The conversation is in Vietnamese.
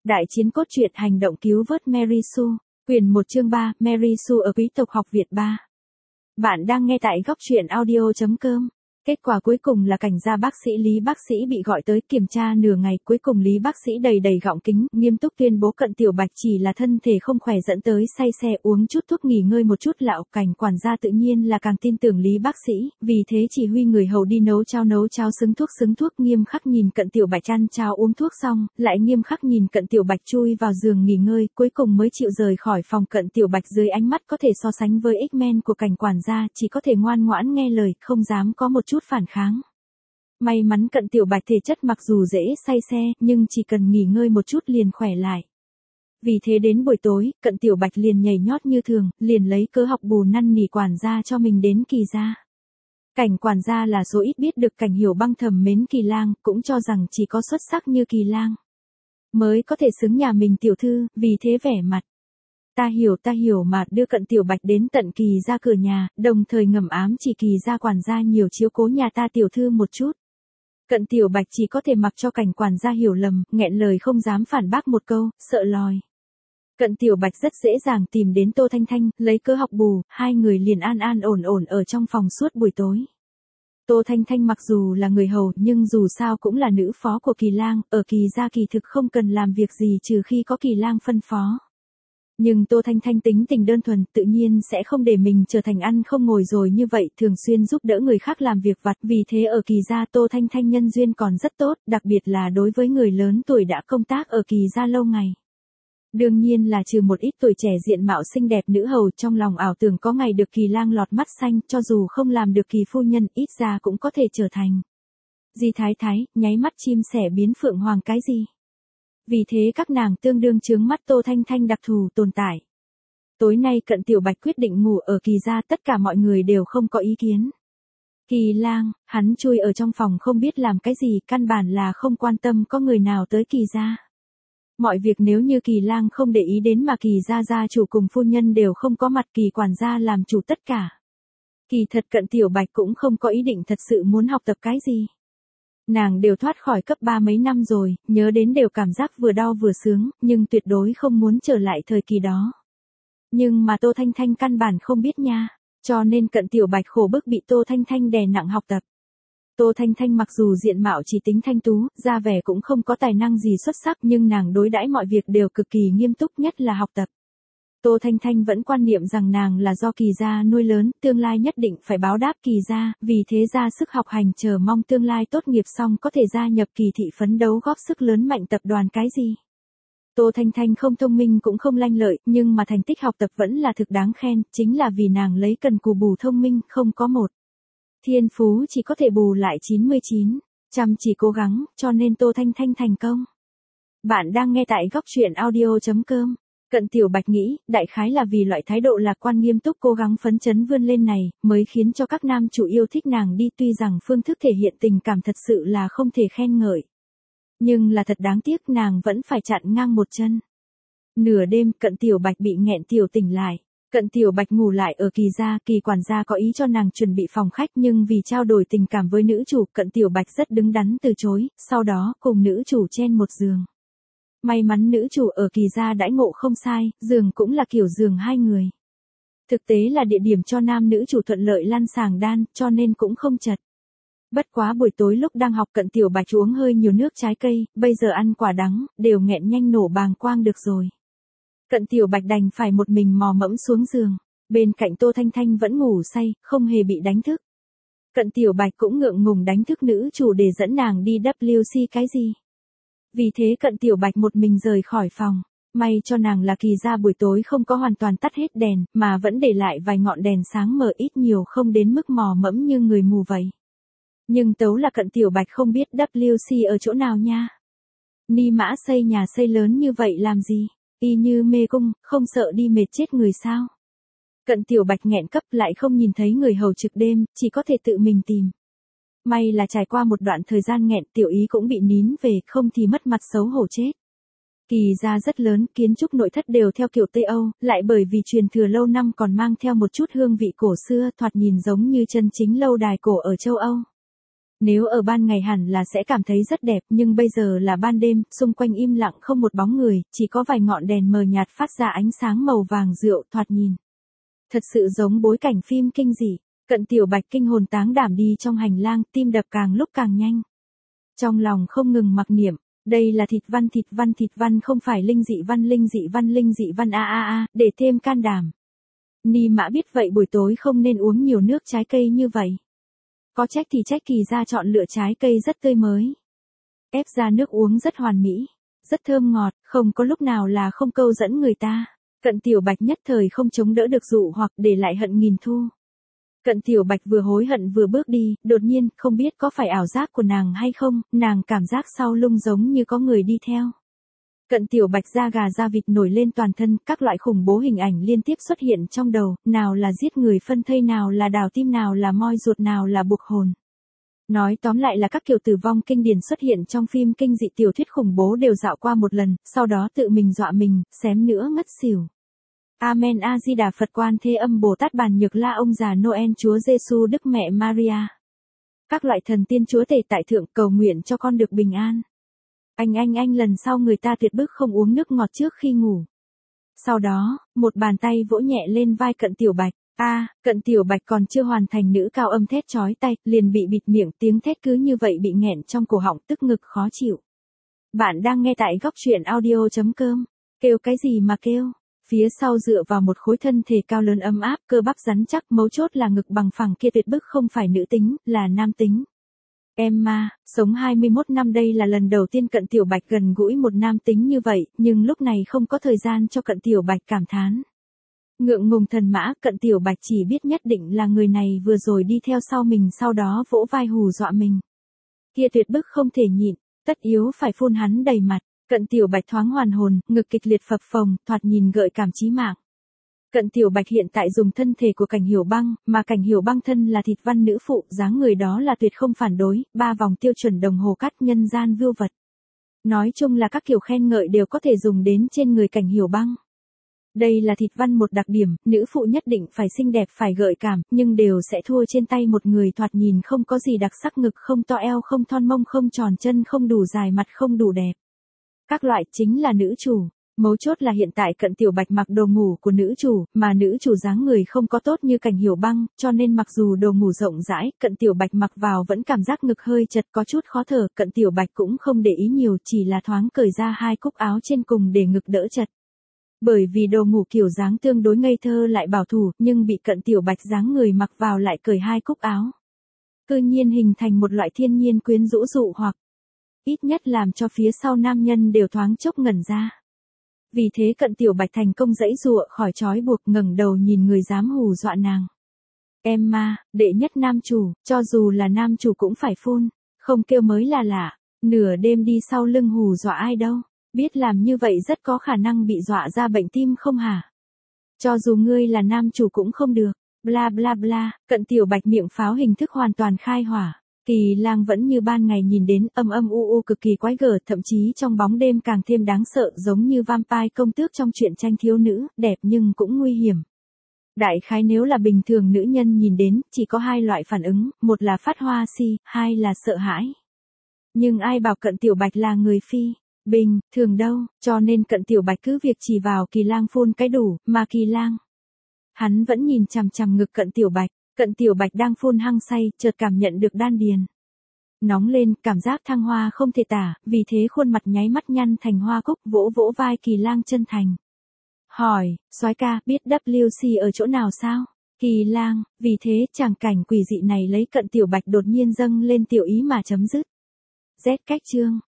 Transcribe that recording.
Đại chiến cốt truyện hành động cứu vớt Mary Sue, quyển 1 chương 3, Mary Sue ở quý tộc học Việt 3. Bạn đang nghe tại góc truyện audio.com. Kết quả cuối cùng là cảnh gia bác sĩ Lý bác sĩ bị gọi tới kiểm tra nửa ngày, cuối cùng Lý bác sĩ đầy gọng kính, nghiêm túc tuyên bố Cận Tiểu Bạch chỉ là thân thể không khỏe dẫn tới say xe, uống chút thuốc nghỉ ngơi một chút lạo. Cảnh quản gia tự nhiên là càng tin tưởng Lý bác sĩ, vì thế chỉ huy người hầu đi nấu cháo xứng thuốc, nghiêm khắc nhìn Cận Tiểu Bạch ăn cháo uống thuốc xong, lại nghiêm khắc nhìn Cận Tiểu Bạch chui vào giường nghỉ ngơi, cuối cùng mới chịu rời khỏi phòng. Cận Tiểu Bạch dưới ánh mắt có thể so sánh với X-Men của cảnh quản gia, chỉ có thể ngoan ngoãn nghe lời, không dám có một chút phản kháng. May mắn Cận Tiểu Bạch thể chất mặc dù dễ say xe, nhưng chỉ cần nghỉ ngơi một chút liền khỏe lại. Vì thế đến buổi tối, Cận Tiểu Bạch liền nhảy nhót như thường, liền lấy cớ học bù năn nỉ quản gia cho mình đến Kỳ gia. Cảnh quản gia là số ít biết được Cảnh Hiểu Băng thầm mến Kỳ Lang, cũng cho rằng chỉ có xuất sắc như Kỳ Lang mới có thể xứng nhà mình tiểu thư, vì thế vẻ mặt ta hiểu mà đưa Cận Tiểu Bạch đến tận Kỳ gia cửa nhà, đồng thời ngầm ám chỉ Kỳ gia quản gia nhiều chiếu cố nhà ta tiểu thư một chút. Cận Tiểu Bạch chỉ có thể mặc cho cảnh quản gia hiểu lầm, nghẹn lời không dám phản bác một câu, sợ lòi. Cận Tiểu Bạch rất dễ dàng tìm đến Tô Thanh Thanh, lấy cớ học bù, hai người liền an ổn ở trong phòng suốt buổi tối. Tô Thanh Thanh mặc dù là người hầu nhưng dù sao cũng là nữ phó của Kỳ Lang, ở Kỳ gia kỳ thực không cần làm việc gì trừ khi có Kỳ Lang phân phó. Nhưng Tô Thanh Thanh tính tình đơn thuần, tự nhiên sẽ không để mình trở thành ăn không ngồi rồi như vậy, thường xuyên giúp đỡ người khác làm việc vặt, vì thế ở Kỳ gia Tô Thanh Thanh nhân duyên còn rất tốt, đặc biệt là đối với người lớn tuổi đã công tác ở Kỳ gia lâu ngày. Đương nhiên là trừ một ít tuổi trẻ diện mạo xinh đẹp nữ hầu, trong lòng ảo tưởng có ngày được Kỳ Lang lọt mắt xanh, cho dù không làm được Kỳ phu nhân, ít ra cũng có thể trở thành Di Thái Thái, nháy mắt chim sẻ biến phượng hoàng cái gì. Vì thế các nàng tương đương chướng mắt Tô Thanh Thanh đặc thù tồn tại. Tối nay Cận Tiểu Bạch quyết định ngủ ở Kỳ gia, tất cả mọi người đều không có ý kiến. Kỳ Lang, hắn chui ở trong phòng không biết làm cái gì, căn bản là không quan tâm có người nào tới Kỳ gia. Mọi việc nếu như Kỳ Lang không để ý đến mà Kỳ gia gia chủ cùng phu nhân đều không có mặt, Kỳ quản gia làm chủ tất cả. Kỳ thật Cận Tiểu Bạch cũng không có ý định thật sự muốn học tập cái gì. Nàng đều thoát khỏi cấp 3 mấy năm rồi, nhớ đến đều cảm giác vừa đau vừa sướng, nhưng tuyệt đối không muốn trở lại thời kỳ đó. Nhưng mà Tô Thanh Thanh căn bản không biết nha, cho nên Cận Tiểu Bạch khổ bức bị Tô Thanh Thanh đè nặng học tập. Tô Thanh Thanh mặc dù diện mạo chỉ tính thanh tú, ra vẻ cũng không có tài năng gì xuất sắc, nhưng nàng đối đãi mọi việc đều cực kỳ nghiêm túc, nhất là học tập. Tô Thanh Thanh vẫn quan niệm rằng nàng là do Kỳ gia nuôi lớn, tương lai nhất định phải báo đáp Kỳ gia, vì thế ra sức học hành, chờ mong tương lai tốt nghiệp xong có thể gia nhập Kỳ thị phấn đấu góp sức lớn mạnh tập đoàn cái gì. Tô Thanh Thanh không thông minh cũng không lanh lợi, nhưng mà thành tích học tập vẫn là thực đáng khen, chính là vì nàng lấy cần cù bù thông minh, không có một thiên phú chỉ có thể bù lại 99, chăm chỉ cố gắng, cho nên Tô Thanh Thanh thành công. Bạn đang nghe tại góc truyện audio.com. Cận Tiểu Bạch nghĩ, đại khái là vì loại thái độ lạc quan nghiêm túc cố gắng phấn chấn vươn lên này, mới khiến cho các nam chủ yêu thích nàng đi, tuy rằng phương thức thể hiện tình cảm thật sự là không thể khen ngợi. Nhưng là thật đáng tiếc, nàng vẫn phải chặn ngang một chân. Nửa đêm, Cận Tiểu Bạch bị nghẹn tiểu tỉnh lại. Cận Tiểu Bạch ngủ lại ở Kỳ gia, Kỳ quản gia có ý cho nàng chuẩn bị phòng khách, nhưng vì trao đổi tình cảm với nữ chủ, Cận Tiểu Bạch rất đứng đắn từ chối, sau đó cùng nữ chủ chen một giường. May mắn nữ chủ ở Kỳ gia đãi ngộ không sai, giường cũng là kiểu giường hai người. Thực tế là địa điểm cho nam nữ chủ thuận lợi lăn sàng đan, cho nên cũng không chật. Bất quá buổi tối lúc đang học Cận Tiểu Bạch uống hơi nhiều nước trái cây, bây giờ ăn quả đắng, đều nghẹn nhanh nổ bàng quang được rồi. Cận Tiểu Bạch đành phải một mình mò mẫm xuống giường, bên cạnh Tô Thanh Thanh vẫn ngủ say, không hề bị đánh thức. Cận Tiểu Bạch cũng ngượng ngùng đánh thức nữ chủ để dẫn nàng đi WC cái gì. Vì thế Cận Tiểu Bạch một mình rời khỏi phòng, may cho nàng là Kỳ gia buổi tối không có hoàn toàn tắt hết đèn, mà vẫn để lại vài ngọn đèn sáng mờ, ít nhiều không đến mức mò mẫm như người mù vậy. Nhưng tấu là Cận Tiểu Bạch không biết WC ở chỗ nào nha. Ni mã xây nhà xây lớn như vậy làm gì, y như mê cung, không sợ đi mệt chết người sao. Cận Tiểu Bạch nghẹn cấp lại không nhìn thấy người hầu trực đêm, chỉ có thể tự mình tìm. May là trải qua một đoạn thời gian nghẹn, tiểu ý cũng bị nín về, không thì mất mặt xấu hổ chết. Kỳ gia rất lớn, kiến trúc nội thất đều theo kiểu Tây Âu, lại bởi vì truyền thừa lâu năm còn mang theo một chút hương vị cổ xưa, thoạt nhìn giống như chân chính lâu đài cổ ở châu Âu. Nếu ở ban ngày hẳn là sẽ cảm thấy rất đẹp, nhưng bây giờ là ban đêm, xung quanh im lặng không một bóng người, chỉ có vài ngọn đèn mờ nhạt phát ra ánh sáng màu vàng rượu thoạt nhìn. Thật sự giống bối cảnh phim kinh dị. Cận Tiểu Bạch kinh hồn táng đảm đi trong hành lang, tim đập càng lúc càng nhanh. Trong lòng không ngừng mặc niệm, đây là thịt văn không phải linh dị văn a, để thêm can đảm. Ni Mã biết vậy buổi tối không nên uống nhiều nước trái cây như vậy. Có trách thì trách Kỳ gia chọn lựa trái cây rất tươi mới. Ép ra nước uống rất hoàn mỹ, rất thơm ngọt, không có lúc nào là không câu dẫn người ta. Cận Tiểu Bạch nhất thời không chống đỡ được dụ hoặc để lại hận nghìn thu. Cận Tiểu Bạch vừa hối hận vừa bước đi, đột nhiên, không biết có phải ảo giác của nàng hay không, nàng cảm giác sau lưng giống như có người đi theo. Cận Tiểu Bạch da gà da vịt nổi lên toàn thân, các loại khủng bố hình ảnh liên tiếp xuất hiện trong đầu, nào là giết người phân thây, nào là đào tim, nào là moi ruột, nào là buộc hồn. Nói tóm lại là các kiểu tử vong kinh điển xuất hiện trong phim kinh dị tiểu thuyết khủng bố đều dạo qua một lần, sau đó tự mình dọa mình, xém nữa ngất xỉu. Amen A Di Đà Phật Quan Thế Âm Bồ Tát Bàn Nhược La ông già Noel Chúa Giêsu Đức Mẹ Maria. Các loại thần tiên chúa tể tại thượng cầu nguyện cho con được bình an. Anh lần sau người ta tuyệt bức không uống nước ngọt trước khi ngủ. Sau đó, một bàn tay vỗ nhẹ lên vai Cận Tiểu Bạch. Cận Tiểu Bạch còn chưa hoàn thành nữ cao âm thét chói tai, liền bị bịt miệng, tiếng thét cứ như vậy bị nghẹn trong cổ họng, tức ngực khó chịu. Bạn đang nghe tại góc truyện audio.com. Kêu cái gì mà kêu? Phía sau dựa vào một khối thân thể cao lớn ấm áp, cơ bắp rắn chắc, mấu chốt là ngực bằng phẳng kia tuyệt bức không phải nữ tính, là nam tính. Emma, sống 21 năm đây là lần đầu tiên Cận Tiểu Bạch gần gũi một nam tính như vậy, nhưng lúc này không có thời gian cho Cận Tiểu Bạch cảm thán. Ngượng ngùng thần mã, Cận Tiểu Bạch chỉ biết nhất định là người này vừa rồi đi theo sau mình, sau đó vỗ vai hù dọa mình. Kia tuyệt bức không thể nhịn, tất yếu phải phun hắn đầy mặt. Cận Tiểu Bạch thoáng hoàn hồn, ngực kịch liệt phập phồng, thoạt nhìn gợi cảm chí mạng. Cận Tiểu Bạch hiện tại dùng thân thể của Cảnh Hiểu Băng, mà Cảnh Hiểu Băng thân là thịt văn nữ phụ, dáng người đó là tuyệt không phản đối, 3 vòng tiêu chuẩn đồng hồ cắt nhân gian vưu vật. Nói chung là các kiểu khen ngợi đều có thể dùng đến trên người Cảnh Hiểu Băng. Đây là thịt văn một đặc điểm, nữ phụ nhất định phải xinh đẹp phải gợi cảm, nhưng đều sẽ thua trên tay một người thoạt nhìn không có gì đặc sắc, ngực không to, eo không thon, mông không tròn, chân không đủ dài, mặt không đủ đẹp. Các loại chính là nữ chủ. Mấu chốt là hiện tại Cận Tiểu Bạch mặc đồ ngủ của nữ chủ, mà nữ chủ dáng người không có tốt như Cảnh Hiểu Băng, cho nên mặc dù đồ ngủ rộng rãi, Cận Tiểu Bạch mặc vào vẫn cảm giác ngực hơi chật, có chút khó thở. Cận Tiểu Bạch cũng không để ý nhiều, chỉ là thoáng cởi ra 2 cúc áo trên cùng để ngực đỡ chật. Bởi vì đồ ngủ kiểu dáng tương đối ngây thơ lại bảo thủ, nhưng bị Cận Tiểu Bạch dáng người mặc vào lại cởi 2 cúc áo. Tự nhiên hình thành một loại thiên nhiên quyến rũ dụ hoặc, ít nhất làm cho phía sau nam nhân đều thoáng chốc ngẩn ra. Vì thế Cận Tiểu Bạch thành công giãy giụa khỏi trói buộc, ngẩng đầu nhìn người dám hù dọa nàng. Emma, đệ nhất nam chủ, cho dù là nam chủ cũng phải phun, không kêu mới là lạ. Nửa đêm đi sau lưng hù dọa ai đâu, biết làm như vậy rất có khả năng bị dọa ra bệnh tim không hả? Cho dù ngươi là nam chủ cũng không được, bla bla bla. Cận Tiểu Bạch miệng pháo hình thức hoàn toàn khai hỏa. Kỳ Lang vẫn như ban ngày nhìn đến âm u cực kỳ quái gở, thậm chí trong bóng đêm càng thêm đáng sợ, giống như vampire công tước trong truyện tranh thiếu nữ, đẹp nhưng cũng nguy hiểm. Đại khái nếu là bình thường nữ nhân nhìn đến, chỉ có 2 loại phản ứng, một là phát hoa si, 2 là sợ hãi. Nhưng ai bảo Cận Tiểu Bạch là người phi bình thường đâu, cho nên Cận Tiểu Bạch cứ việc chỉ vào Kỳ Lang phun cái đủ, mà Kỳ Lang, hắn vẫn nhìn chằm chằm ngực Cận Tiểu Bạch. Cận Tiểu Bạch đang phun hăng say, chợt cảm nhận được đan điền nóng lên, cảm giác thăng hoa không thể tả, vì thế khuôn mặt nháy mắt nhăn thành hoa cúc, vỗ vỗ vai Kỳ Lang chân thành. Hỏi, soái ca, biết WC ở chỗ nào sao? Kỳ Lang, vì thế tràng cảnh quỷ dị này lấy Cận Tiểu Bạch đột nhiên dâng lên tiểu ý mà chấm dứt. Z cách chương.